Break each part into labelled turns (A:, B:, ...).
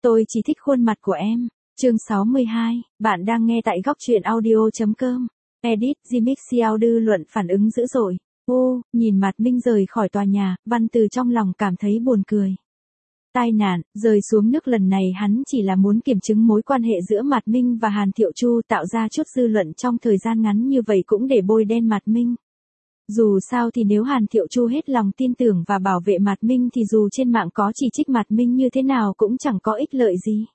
A: Tôi chỉ thích khuôn mặt của em. Chương 62, bạn đang nghe tại góc truyện audio.com. Edit, Jimmy Audio luận phản ứng dữ dội. Ô, nhìn Mạt Minh rời khỏi tòa nhà, Văn Từ trong lòng cảm thấy buồn cười. Tai nạn, rơi xuống nước lần này hắn chỉ là muốn kiểm chứng mối quan hệ giữa Mạt Minh và Hàn Thiệu Chu, tạo ra chút dư luận trong thời gian ngắn như vậy cũng để bôi đen Mạt Minh. Dù sao thì nếu Hàn Thiệu Chu hết lòng tin tưởng và bảo vệ Mạt Minh thì dù trên mạng có chỉ trích Mạt Minh như thế nào cũng chẳng có ích lợi gì.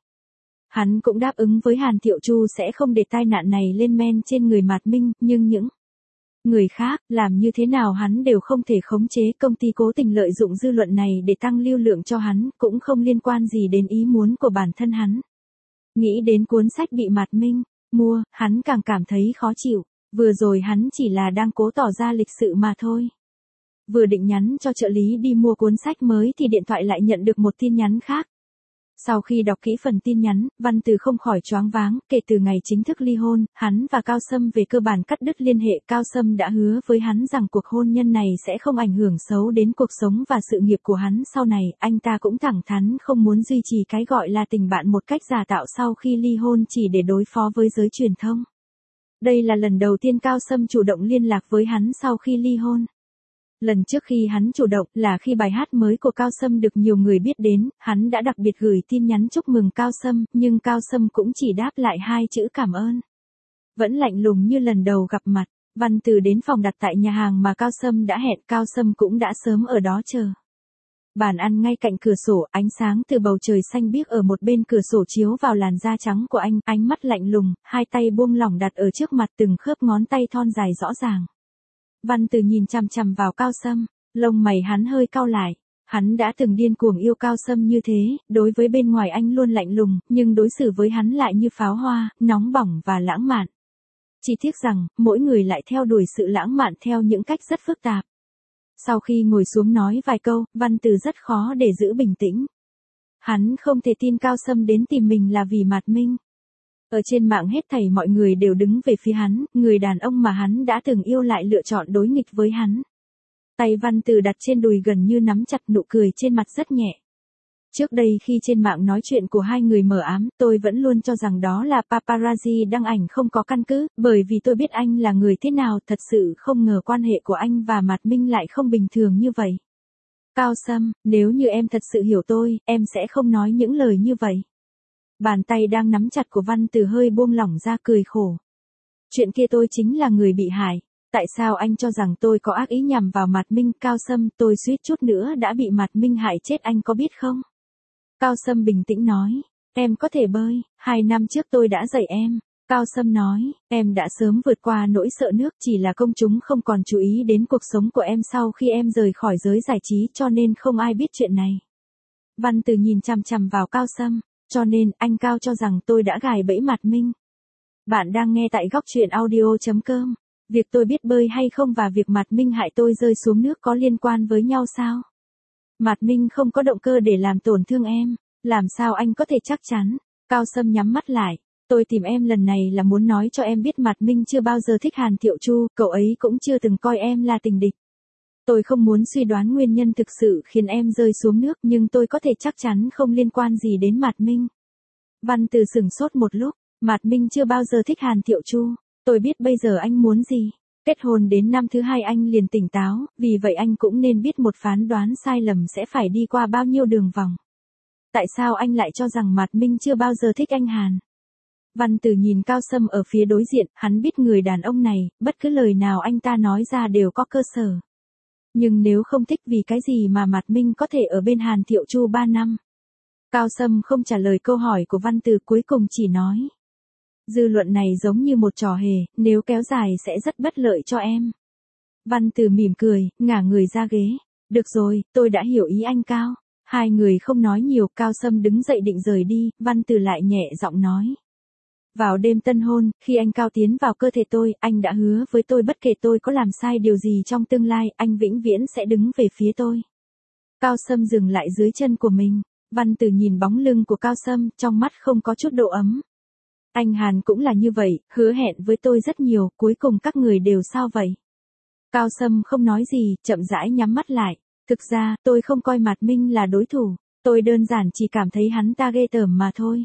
A: Hắn cũng đáp ứng với Hàn Thiệu Chu sẽ không để tai nạn này lên men trên người Mạt Minh, nhưng những người khác, làm như thế nào hắn đều không thể khống chế. Công ty cố tình lợi dụng dư luận này để tăng lưu lượng cho hắn, cũng không liên quan gì đến ý muốn của bản thân hắn. Nghĩ đến cuốn sách bị Mạt Minh mua, hắn càng cảm thấy khó chịu. Vừa rồi hắn chỉ là đang cố tỏ ra lịch sự mà thôi. Vừa định nhắn cho trợ lý đi mua cuốn sách mới thì điện thoại lại nhận được một tin nhắn khác. Sau khi đọc kỹ phần tin nhắn, Văn Từ không khỏi choáng váng. Kể từ ngày chính thức ly hôn, hắn và Cao Sâm về cơ bản cắt đứt liên hệ. Cao Sâm đã hứa với hắn rằng cuộc hôn nhân này sẽ không ảnh hưởng xấu đến cuộc sống và sự nghiệp của hắn sau này. Anh ta cũng thẳng thắn không muốn duy trì cái gọi là tình bạn một cách giả tạo sau khi ly hôn chỉ để đối phó với giới truyền thông. Đây là lần đầu tiên Cao Sâm chủ động liên lạc với hắn sau khi ly hôn. Lần trước khi hắn chủ động là khi bài hát mới của Cao Sâm được nhiều người biết đến, hắn đã đặc biệt gửi tin nhắn chúc mừng Cao Sâm, nhưng Cao Sâm cũng chỉ đáp lại 2 chữ cảm ơn. Vẫn lạnh lùng như lần đầu gặp mặt, Văn Từ đến phòng đặt tại nhà hàng mà Cao Sâm đã hẹn. Cao Sâm cũng đã sớm ở đó chờ. Bàn ăn ngay cạnh cửa sổ, ánh sáng từ bầu trời xanh biếc ở một bên cửa sổ chiếu vào làn da trắng của anh, ánh mắt lạnh lùng, 2 tay buông lỏng đặt ở trước mặt, từng khớp ngón tay thon dài rõ ràng. Văn Từ nhìn chằm chằm vào Cao Sâm, lông mày hắn hơi cau lại. Hắn đã từng điên cuồng yêu Cao Sâm như thế, đối với bên ngoài anh luôn lạnh lùng, nhưng đối xử với hắn lại như pháo hoa, nóng bỏng và lãng mạn. Chỉ tiếc rằng, mỗi người lại theo đuổi sự lãng mạn theo những cách rất phức tạp. Sau khi ngồi xuống nói vài câu, Văn Từ rất khó để giữ bình tĩnh. Hắn không thể tin Cao Sâm đến tìm mình là vì Mạt Minh. Ở trên mạng hết thảy mọi người đều đứng về phía hắn, người đàn ông mà hắn đã từng yêu lại lựa chọn đối nghịch với hắn. Tay Văn Từ đặt trên đùi gần như nắm chặt, nụ cười trên mặt rất nhẹ. Trước đây khi trên mạng nói chuyện của hai người mờ ám, tôi vẫn luôn cho rằng đó là paparazzi đăng ảnh không có căn cứ, bởi vì tôi biết anh là người thế nào. Thật sự không ngờ quan hệ của anh và Mạt Minh lại không bình thường như vậy. Cao Sâm, nếu như em thật sự hiểu tôi, em sẽ không nói những lời như vậy. Bàn tay đang nắm chặt của Văn Từ hơi buông lỏng ra, cười khổ. Chuyện kia tôi chính là người bị hại. Tại sao anh cho rằng tôi có ác ý nhằm vào Mạt Minh? Cao Sâm, tôi suýt chút nữa đã bị Mạt Minh hại chết, anh có biết không? Cao Sâm bình tĩnh nói, em có thể bơi, 2 năm trước tôi đã dạy em. Cao Sâm nói, em đã sớm vượt qua nỗi sợ nước, chỉ là công chúng không còn chú ý đến cuộc sống của em sau khi em rời khỏi giới giải trí, cho nên không ai biết chuyện này. Văn Từ nhìn chằm chằm vào Cao Sâm, cho nên anh Cao cho rằng tôi đã gài bẫy Mạt Minh. Bạn đang nghe tại góc truyện audio.com. Việc tôi biết bơi hay không và việc Mạt Minh hại tôi rơi xuống nước có liên quan với nhau sao? Mạt Minh không có động cơ để làm tổn thương em, làm sao anh có thể chắc chắn? Cao Sâm nhắm mắt lại, tôi tìm em lần này là muốn nói cho em biết Mạt Minh chưa bao giờ thích Hàn Thiệu Chu, cậu ấy cũng chưa từng coi em là tình địch. Tôi không muốn suy đoán nguyên nhân thực sự khiến em rơi xuống nước, nhưng tôi có thể chắc chắn không liên quan gì đến Mạt Minh. Văn Từ sửng sốt một lúc, Mạt Minh chưa bao giờ thích Hàn Thiệu Chu, tôi biết bây giờ anh muốn gì. Kết hôn đến năm thứ 2 anh liền tỉnh táo, vì vậy anh cũng nên biết một phán đoán sai lầm sẽ phải đi qua bao nhiêu đường vòng. Tại sao anh lại cho rằng Mạt Minh chưa bao giờ thích anh Hàn? Văn Từ nhìn Cao Sâm ở phía đối diện, hắn biết người đàn ông này, bất cứ lời nào anh ta nói ra đều có cơ sở. Nhưng nếu không thích vì cái gì mà Mạt Minh có thể ở bên Hàn Thiệu Chu 3 năm? Cao Sâm không trả lời câu hỏi của Văn Từ, cuối cùng chỉ nói. Dư luận này giống như một trò hề, nếu kéo dài sẽ rất bất lợi cho em. Văn Từ mỉm cười, ngả người ra ghế. Được rồi, tôi đã hiểu ý anh Cao. Hai người không nói nhiều, Cao Sâm đứng dậy định rời đi, Văn Từ lại nhẹ giọng nói. Vào đêm tân hôn, khi anh Cao tiến vào cơ thể tôi, anh đã hứa với tôi bất kể tôi có làm sai điều gì trong tương lai, anh vĩnh viễn sẽ đứng về phía tôi. Cao Sâm dừng lại dưới chân của mình. Văn Từ nhìn bóng lưng của Cao Sâm, trong mắt không có chút độ ấm. Anh Hàn cũng là như vậy, hứa hẹn với tôi rất nhiều, cuối cùng các người đều sao vậy? Cao Sâm không nói gì, chậm rãi nhắm mắt lại. Thực ra, tôi không coi Mạt Minh là đối thủ. Tôi đơn giản chỉ cảm thấy hắn ta ghê tởm mà thôi.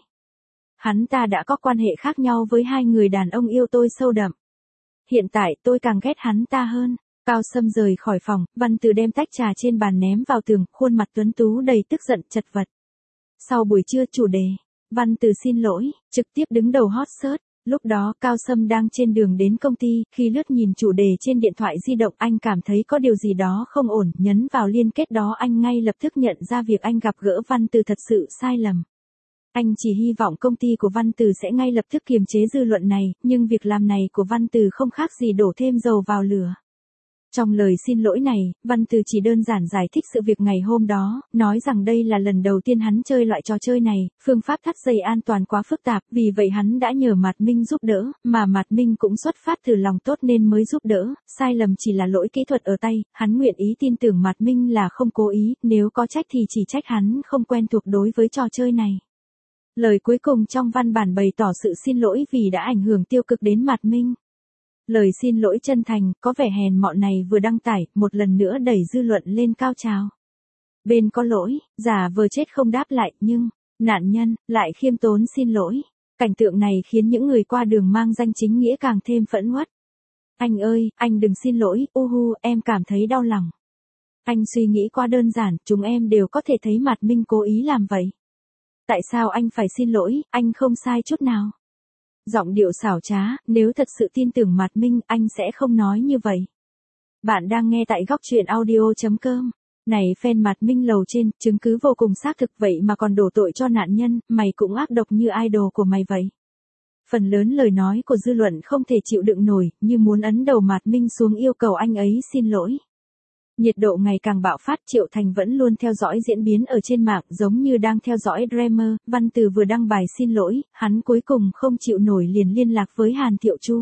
A: Hắn ta đã có quan hệ khác nhau với hai người đàn ông yêu tôi sâu đậm. Hiện tại tôi càng ghét hắn ta hơn. Cao Sâm rời khỏi phòng, Văn Từ đem tách trà trên bàn ném vào tường, khuôn mặt tuấn tú đầy tức giận chật vật. Sau buổi trưa chủ đề, Văn Từ xin lỗi, trực tiếp đứng đầu hot search. Lúc đó Cao Sâm đang trên đường đến công ty, khi lướt nhìn chủ đề trên điện thoại di động anh cảm thấy có điều gì đó không ổn, nhấn vào liên kết đó anh ngay lập tức nhận ra việc anh gặp gỡ Văn Từ thật sự sai lầm. Anh chỉ hy vọng công ty của Văn Từ sẽ ngay lập tức kiềm chế dư luận này, nhưng việc làm này của Văn Từ không khác gì đổ thêm dầu vào lửa. Trong lời xin lỗi này, Văn Từ chỉ đơn giản giải thích sự việc ngày hôm đó, nói rằng đây là lần đầu tiên hắn chơi loại trò chơi này, phương pháp thắt dây an toàn quá phức tạp, vì vậy hắn đã nhờ Mạt Minh giúp đỡ, mà Mạt Minh cũng xuất phát từ lòng tốt nên mới giúp đỡ, sai lầm chỉ là lỗi kỹ thuật ở tay, hắn nguyện ý tin tưởng Mạt Minh là không cố ý, nếu có trách thì chỉ trách hắn không quen thuộc đối với trò chơi này. Lời cuối cùng trong văn bản bày tỏ sự xin lỗi vì đã ảnh hưởng tiêu cực đến Mạt Minh. Lời xin lỗi chân thành, có vẻ hèn mọn này vừa đăng tải, một lần nữa đẩy dư luận lên cao trào. Bên có lỗi, giả vờ chết không đáp lại, nhưng, nạn nhân, lại khiêm tốn xin lỗi. Cảnh tượng này khiến những người qua đường mang danh chính nghĩa càng thêm phẫn uất. Anh ơi, anh đừng xin lỗi, em cảm thấy đau lòng. Anh suy nghĩ quá đơn giản, chúng em đều có thể thấy Mạt Minh cố ý làm vậy. Tại sao anh phải xin lỗi, anh không sai chút nào. Giọng điệu xảo trá, nếu thật sự tin tưởng Mạt Minh, anh sẽ không nói như vậy. Bạn đang nghe tại góc truyện audio.com. Này fan Mạt Minh lầu trên, chứng cứ vô cùng xác thực vậy mà còn đổ tội cho nạn nhân, mày cũng ác độc như idol của mày vậy. Phần lớn lời nói của dư luận không thể chịu đựng nổi, như muốn ấn đầu Mạt Minh xuống yêu cầu anh ấy xin lỗi. Nhiệt độ ngày càng bạo phát, Triệu Thành vẫn luôn theo dõi diễn biến ở trên mạng, giống như đang theo dõi drama. Văn Từ vừa đăng bài xin lỗi, hắn cuối cùng không chịu nổi liền liên lạc với Hàn Thiệu Chu.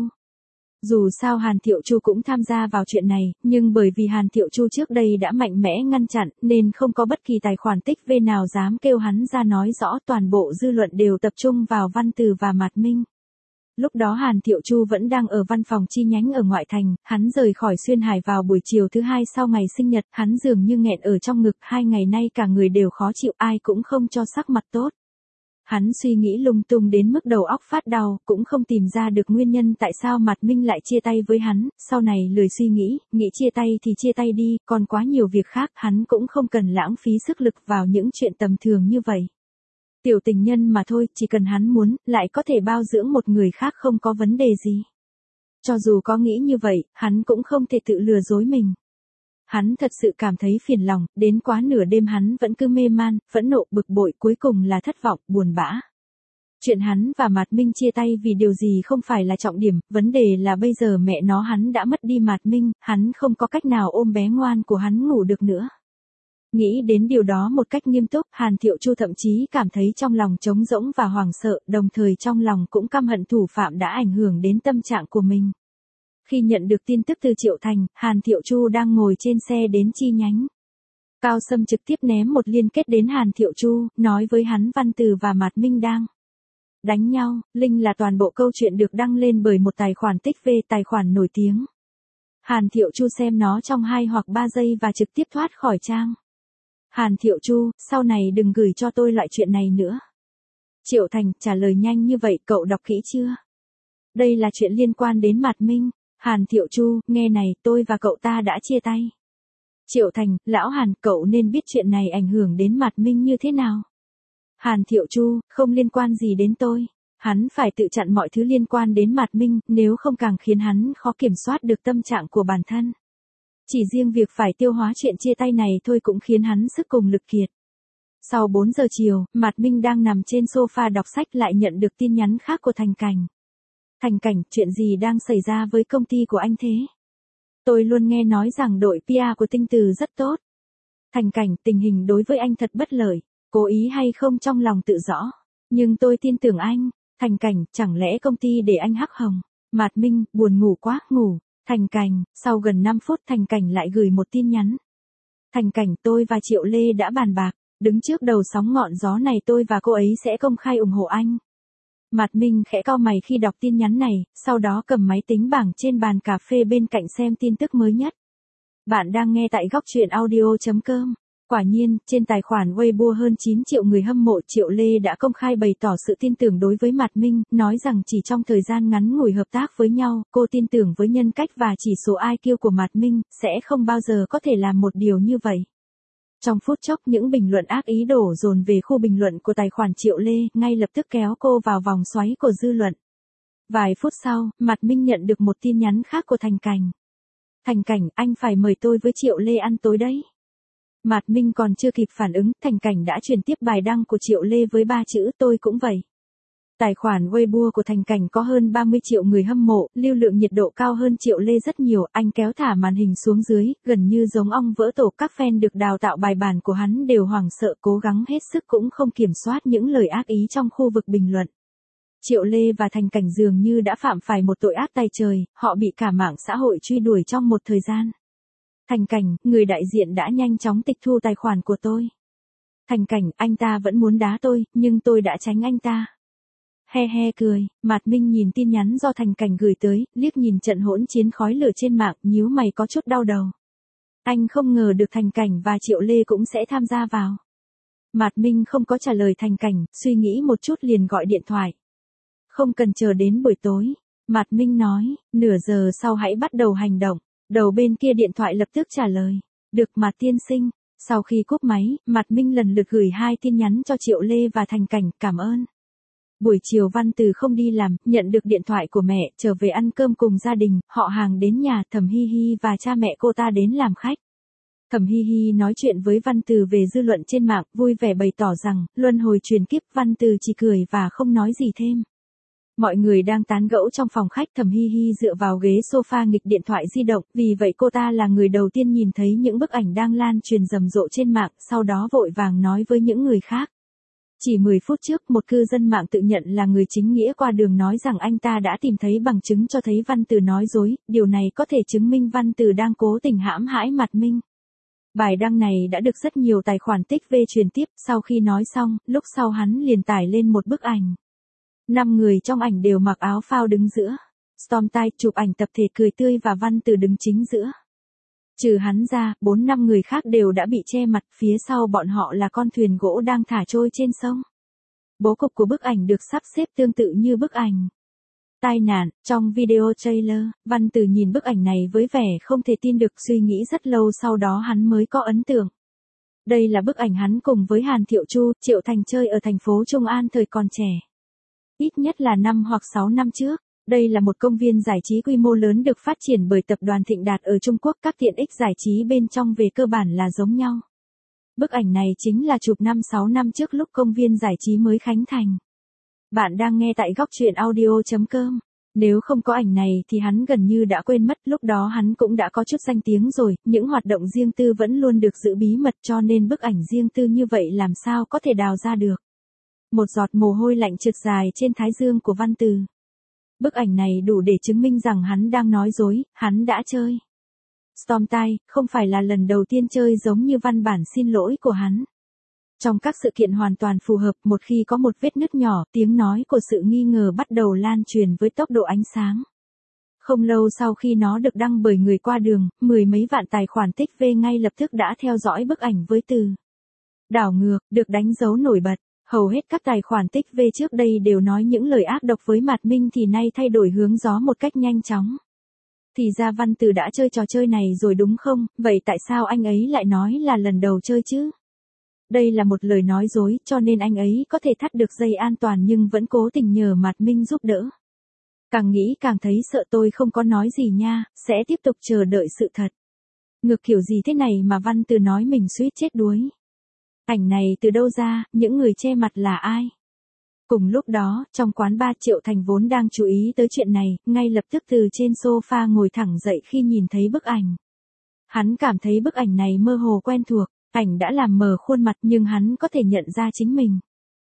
A: Dù sao Hàn Thiệu Chu cũng tham gia vào chuyện này, nhưng bởi vì Hàn Thiệu Chu trước đây đã mạnh mẽ ngăn chặn, nên không có bất kỳ tài khoản tích V nào dám kêu hắn ra nói rõ, toàn bộ dư luận đều tập trung vào Văn Từ và Mạt Minh. Lúc đó Hàn Thiệu Chu vẫn đang ở văn phòng chi nhánh ở ngoại thành, hắn rời khỏi Xuyên Hải vào buổi chiều thứ hai sau ngày sinh nhật, hắn dường như nghẹn ở trong ngực, 2 ngày nay cả người đều khó chịu, ai cũng không cho sắc mặt tốt. Hắn suy nghĩ lung tung đến mức đầu óc phát đau, cũng không tìm ra được nguyên nhân tại sao Mạt Minh lại chia tay với hắn, sau này lười suy nghĩ chia tay thì chia tay đi, còn quá nhiều việc khác, hắn cũng không cần lãng phí sức lực vào những chuyện tầm thường như vậy. Tiểu tình nhân mà thôi, chỉ cần hắn muốn, lại có thể bao dưỡng một người khác không có vấn đề gì. Cho dù có nghĩ như vậy, hắn cũng không thể tự lừa dối mình. Hắn thật sự cảm thấy phiền lòng, đến quá nửa đêm hắn vẫn cứ mê man, phẫn nộ, bực bội, cuối cùng là thất vọng, buồn bã. Chuyện hắn và Mạt Minh chia tay vì điều gì không phải là trọng điểm, vấn đề là bây giờ mẹ nó hắn đã mất đi Mạt Minh, hắn không có cách nào ôm bé ngoan của hắn ngủ được nữa. Nghĩ đến điều đó một cách nghiêm túc, Hàn Thiệu Chu thậm chí cảm thấy trong lòng trống rỗng và hoảng sợ, đồng thời trong lòng cũng căm hận thủ phạm đã ảnh hưởng đến tâm trạng của mình. Khi nhận được tin tức từ Triệu Thành, Hàn Thiệu Chu đang ngồi trên xe đến chi nhánh. Cao Sâm trực tiếp ném một liên kết đến Hàn Thiệu Chu, nói với hắn Văn Từ và Mạt Minh đang đánh nhau. Link là toàn bộ câu chuyện được đăng lên bởi một tài khoản tích V, tài khoản nổi tiếng. Hàn Thiệu Chu xem nó trong 2 hoặc 3 giây và trực tiếp thoát khỏi trang. Hàn Thiệu Chu, sau này đừng gửi cho tôi loại chuyện này nữa. Triệu Thành, trả lời nhanh như vậy, cậu đọc kỹ chưa? Đây là chuyện liên quan đến Mạt Minh. Hàn Thiệu Chu, nghe này, tôi và cậu ta đã chia tay. Triệu Thành, lão Hàn, cậu nên biết chuyện này ảnh hưởng đến Mạt Minh như thế nào. Hàn Thiệu Chu, không liên quan gì đến tôi. Hắn phải tự chặn mọi thứ liên quan đến Mạt Minh, nếu không càng khiến hắn khó kiểm soát được tâm trạng của bản thân. Chỉ riêng việc phải tiêu hóa chuyện chia tay này thôi cũng khiến hắn sức cùng lực kiệt. Sau 4 giờ chiều, Mạt Minh đang nằm trên sofa đọc sách lại nhận được tin nhắn khác của Thành Cảnh. Thành Cảnh, chuyện gì đang xảy ra với công ty của anh thế? Tôi luôn nghe nói rằng đội PR của Tinh Từ rất tốt. Thành Cảnh, tình hình đối với anh thật bất lợi, cố ý hay không trong lòng tự rõ. Nhưng tôi tin tưởng anh. Thành Cảnh, chẳng lẽ công ty để anh hắc hồng? Mạt Minh, buồn ngủ quá, ngủ. Thành Cảnh, sau gần 5 phút Thành Cảnh lại gửi một tin nhắn. Thành Cảnh, tôi và Triệu Lê đã bàn bạc, đứng trước đầu sóng ngọn gió này tôi và cô ấy sẽ công khai ủng hộ anh. Mạt Minh khẽ cau mày khi đọc tin nhắn này, sau đó cầm máy tính bảng trên bàn cà phê bên cạnh xem tin tức mới nhất. Bạn đang nghe tại góc truyện audio.com. Quả nhiên, trên tài khoản Weibo hơn 9 triệu người hâm mộ Triệu Lê đã công khai bày tỏ sự tin tưởng đối với Mạt Minh, nói rằng chỉ trong thời gian ngắn ngủi hợp tác với nhau, cô tin tưởng với nhân cách và chỉ số IQ của Mạt Minh, sẽ không bao giờ có thể làm một điều như vậy. Trong phút chốc những bình luận ác ý đổ dồn về khu bình luận của tài khoản Triệu Lê, ngay lập tức kéo cô vào vòng xoáy của dư luận. Vài phút sau, Mạt Minh nhận được một tin nhắn khác của Thành Cảnh. Thành Cảnh, anh phải mời tôi với Triệu Lê ăn tối đấy. Mạt Minh còn chưa kịp phản ứng, Thành Cảnh đã truyền tiếp bài đăng của Triệu Lê với 3 chữ tôi cũng vậy. Tài khoản Weibo của Thành Cảnh có hơn 30 triệu người hâm mộ, lưu lượng nhiệt độ cao hơn Triệu Lê rất nhiều, anh kéo thả màn hình xuống dưới, gần như giống ong vỡ tổ, các fan được đào tạo bài bản của hắn đều hoảng sợ cố gắng hết sức cũng không kiểm soát những lời ác ý trong khu vực bình luận. Triệu Lê và Thành Cảnh dường như đã phạm phải một tội ác tày trời, họ bị cả mạng xã hội truy đuổi trong một thời gian. Thành Cảnh, người đại diện đã nhanh chóng tịch thu tài khoản của tôi. Thành Cảnh, anh ta vẫn muốn đá tôi, nhưng tôi đã tránh anh ta. He he cười, Mạt Minh nhìn tin nhắn do Thành Cảnh gửi tới, liếc nhìn trận hỗn chiến khói lửa trên mạng, nhíu mày có chút đau đầu. Anh không ngờ được Thành Cảnh và Triệu Lê cũng sẽ tham gia vào. Mạt Minh không có trả lời Thành Cảnh, suy nghĩ một chút liền gọi điện thoại. Không cần chờ đến buổi tối, Mạt Minh nói, nửa giờ sau hãy bắt đầu hành động. Đầu bên kia điện thoại lập tức trả lời. Được Mạt tiên sinh. Sau khi cúp máy, Mạt Minh lần lượt gửi 2 tin nhắn cho Triệu Lê và Thành Cảnh, cảm ơn. Buổi chiều Văn Từ không đi làm, nhận được điện thoại của mẹ, trở về ăn cơm cùng gia đình, họ hàng đến nhà, Thẩm Hi Hi và cha mẹ cô ta đến làm khách. Thẩm Hi Hi nói chuyện với Văn Từ về dư luận trên mạng, vui vẻ bày tỏ rằng, luân hồi truyền kiếp, Văn Từ chỉ cười và không nói gì thêm. Mọi người đang tán gẫu trong phòng khách, Thẩm Hi Hi dựa vào ghế sofa nghịch điện thoại di động, vì vậy cô ta là người đầu tiên nhìn thấy những bức ảnh đang lan truyền rầm rộ trên mạng, sau đó vội vàng nói với những người khác. Chỉ 10 phút trước, một cư dân mạng tự nhận là người chính nghĩa qua đường nói rằng anh ta đã tìm thấy bằng chứng cho thấy Văn Từ nói dối, điều này có thể chứng minh Văn Từ đang cố tình hãm hại Mạt Minh. Bài đăng này đã được rất nhiều tài khoản tích V truyền tiếp, sau khi nói xong, lúc sau hắn liền tải lên một bức ảnh. 5 người trong ảnh đều mặc áo phao đứng giữa. Storm Tide chụp ảnh tập thể cười tươi và Văn Từ đứng chính giữa. Trừ hắn ra, 4-5 người khác đều đã bị che mặt, phía sau bọn họ là con thuyền gỗ đang thả trôi trên sông. Bố cục của bức ảnh được sắp xếp tương tự như bức ảnh. Tai nạn, trong video trailer, Văn Từ nhìn bức ảnh này với vẻ không thể tin được, suy nghĩ rất lâu sau đó hắn mới có ấn tượng. Đây là bức ảnh hắn cùng với Hàn Thiệu Chu, Triệu Thành chơi ở thành phố Trung An thời còn trẻ. Ít nhất là 5 hoặc 6 năm trước. Đây là một công viên giải trí quy mô lớn được phát triển bởi tập đoàn Thịnh Đạt ở Trung Quốc, các tiện ích giải trí bên trong về cơ bản là giống nhau. Bức ảnh này chính là chụp 5-6 năm trước lúc công viên giải trí mới khánh thành. Bạn đang nghe tại góc truyện audio.com. Nếu không có ảnh này thì hắn gần như đã quên mất, lúc đó hắn cũng đã có chút danh tiếng rồi, những hoạt động riêng tư vẫn luôn được giữ bí mật cho nên bức ảnh riêng tư như vậy làm sao có thể đào ra được. Một giọt mồ hôi lạnh trượt dài trên thái dương của Văn Từ. Bức ảnh này đủ để chứng minh rằng hắn đang nói dối, hắn đã chơi. Storm Tide, không phải là lần đầu tiên chơi giống như văn bản xin lỗi của hắn. Trong các sự kiện hoàn toàn phù hợp, một khi có một vết nứt nhỏ, tiếng nói của sự nghi ngờ bắt đầu lan truyền với tốc độ ánh sáng. Không lâu sau khi nó được đăng bởi người qua đường, 10 mấy vạn tài khoản tích V ngay lập tức đã theo dõi bức ảnh với từ đảo ngược, được đánh dấu nổi bật. Hầu hết các tài khoản tích V trước đây đều nói những lời ác độc với Mạt Minh thì nay thay đổi hướng gió một cách nhanh chóng. Thì ra Văn Từ đã chơi trò chơi này rồi đúng không, vậy tại sao anh ấy lại nói là lần đầu chơi chứ? Đây là một lời nói dối, cho nên anh ấy có thể thắt được dây an toàn nhưng vẫn cố tình nhờ Mạt Minh giúp đỡ. Càng nghĩ càng thấy sợ, tôi không có nói gì nha, sẽ tiếp tục chờ đợi sự thật. Ngược kiểu gì thế này mà Văn Từ nói mình suýt chết đuối. Ảnh này từ đâu ra, những người che mặt là ai? Cùng lúc đó, trong quán bar, Triệu Thành vốn đang chú ý tới chuyện này, ngay lập tức từ trên sofa ngồi thẳng dậy khi nhìn thấy bức ảnh. Hắn cảm thấy bức ảnh này mơ hồ quen thuộc, ảnh đã làm mờ khuôn mặt nhưng hắn có thể nhận ra chính mình.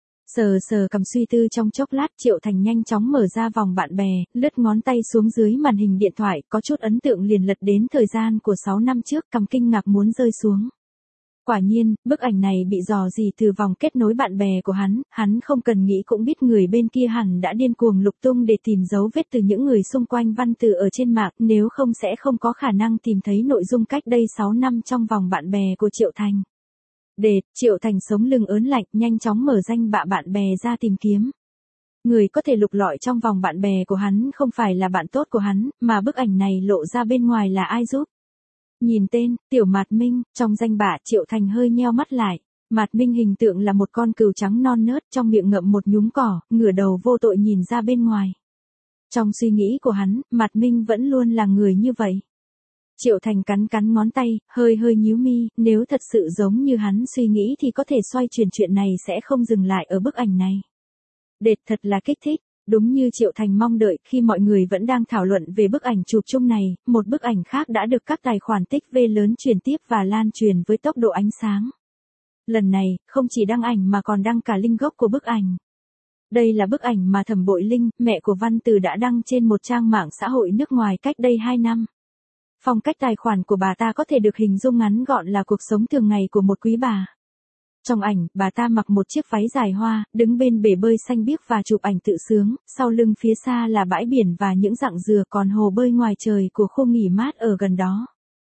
A: Sờ sờ cầm suy tư trong chốc lát, Triệu Thành nhanh chóng mở ra vòng bạn bè, lướt ngón tay xuống dưới màn hình điện thoại, có chút ấn tượng liền lật đến thời gian của 6 năm trước, cầm kinh ngạc muốn rơi xuống. Quả nhiên, bức ảnh này bị dò dỉ từ vòng kết nối bạn bè của hắn không cần nghĩ cũng biết người bên kia hẳn đã điên cuồng lục tung để tìm dấu vết từ những người xung quanh Văn Từ ở trên mạng, nếu không sẽ không có khả năng tìm thấy nội dung cách đây 6 năm trong vòng bạn bè của Triệu Thành. Đệt, Triệu Thành sống lưng ớn lạnh, nhanh chóng mở danh bạ bạn bè ra tìm kiếm. Người có thể lục lọi trong vòng bạn bè của hắn không phải là bạn tốt của hắn, mà bức ảnh này lộ ra bên ngoài là ai giúp. Nhìn tên, Tiểu Mạt Minh, trong danh bạ Triệu Thành hơi nheo mắt lại. Mạt Minh hình tượng là một con cừu trắng non nớt trong miệng ngậm một nhúm cỏ, ngửa đầu vô tội nhìn ra bên ngoài. Trong suy nghĩ của hắn, Mạt Minh vẫn luôn là người như vậy. Triệu Thành cắn cắn ngón tay, hơi nhíu mi, nếu thật sự giống như hắn suy nghĩ thì có thể xoay chuyển chuyện này sẽ không dừng lại ở bức ảnh này. Đệt thật là kích thích, đúng như Triệu Thành mong đợi khi mọi người vẫn đang thảo luận về bức ảnh chụp chung này, một bức ảnh khác đã được các tài khoản tích V lớn truyền tiếp và lan truyền với tốc độ ánh sáng. Lần này, không chỉ đăng ảnh mà còn đăng cả link gốc của bức ảnh. Đây là bức ảnh mà Thẩm Bội Linh, mẹ của Văn Từ đã đăng trên một trang mạng xã hội nước ngoài cách đây 2 năm. Phong cách tài khoản của bà ta có thể được hình dung ngắn gọn là cuộc sống thường ngày của một quý bà. Trong ảnh, bà ta mặc một chiếc váy dài hoa, đứng bên bể bơi xanh biếc và chụp ảnh tự sướng, sau lưng phía xa là bãi biển và những rặng dừa còn hồ bơi ngoài trời của khu nghỉ mát ở gần đó.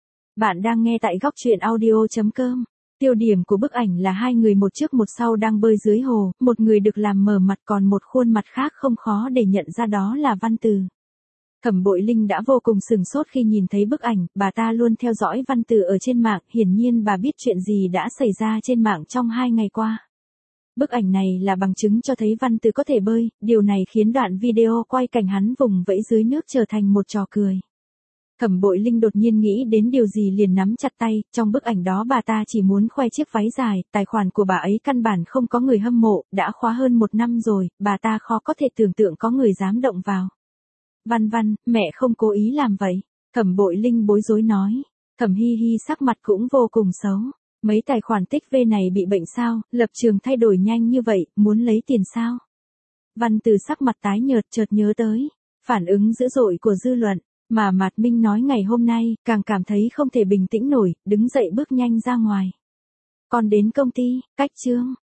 A: Bạn đang nghe tại góc truyện audio.com. Tiêu điểm của bức ảnh là hai người một trước một sau đang bơi dưới hồ, một người được làm mờ mặt còn một khuôn mặt khác không khó để nhận ra đó là Văn Từ. Thẩm Bội Linh đã vô cùng sửng sốt khi nhìn thấy bức ảnh, bà ta luôn theo dõi Văn Từ ở trên mạng, hiển nhiên bà biết chuyện gì đã xảy ra trên mạng trong 2 ngày qua. Bức ảnh này là bằng chứng cho thấy Văn Từ có thể bơi, điều này khiến đoạn video quay cảnh hắn vùng vẫy dưới nước trở thành một trò cười. Thẩm Bội Linh đột nhiên nghĩ đến điều gì liền nắm chặt tay, trong bức ảnh đó bà ta chỉ muốn khoe chiếc váy dài, tài khoản của bà ấy căn bản không có người hâm mộ, đã khóa hơn 1 năm rồi, bà ta khó có thể tưởng tượng có người dám động vào. Văn, mẹ không cố ý làm vậy. Thẩm Bội Linh bối rối nói. Thẩm Hi Hi sắc mặt cũng vô cùng xấu. Mấy tài khoản tích V này bị bệnh sao, lập trường thay đổi nhanh như vậy, muốn lấy tiền sao? Văn Từ sắc mặt tái nhợt chợt nhớ tới phản ứng dữ dội của dư luận, mà Mạt Minh nói ngày hôm nay, càng cảm thấy không thể bình tĩnh nổi, đứng dậy bước nhanh ra ngoài. Còn đến công ty, cách chương.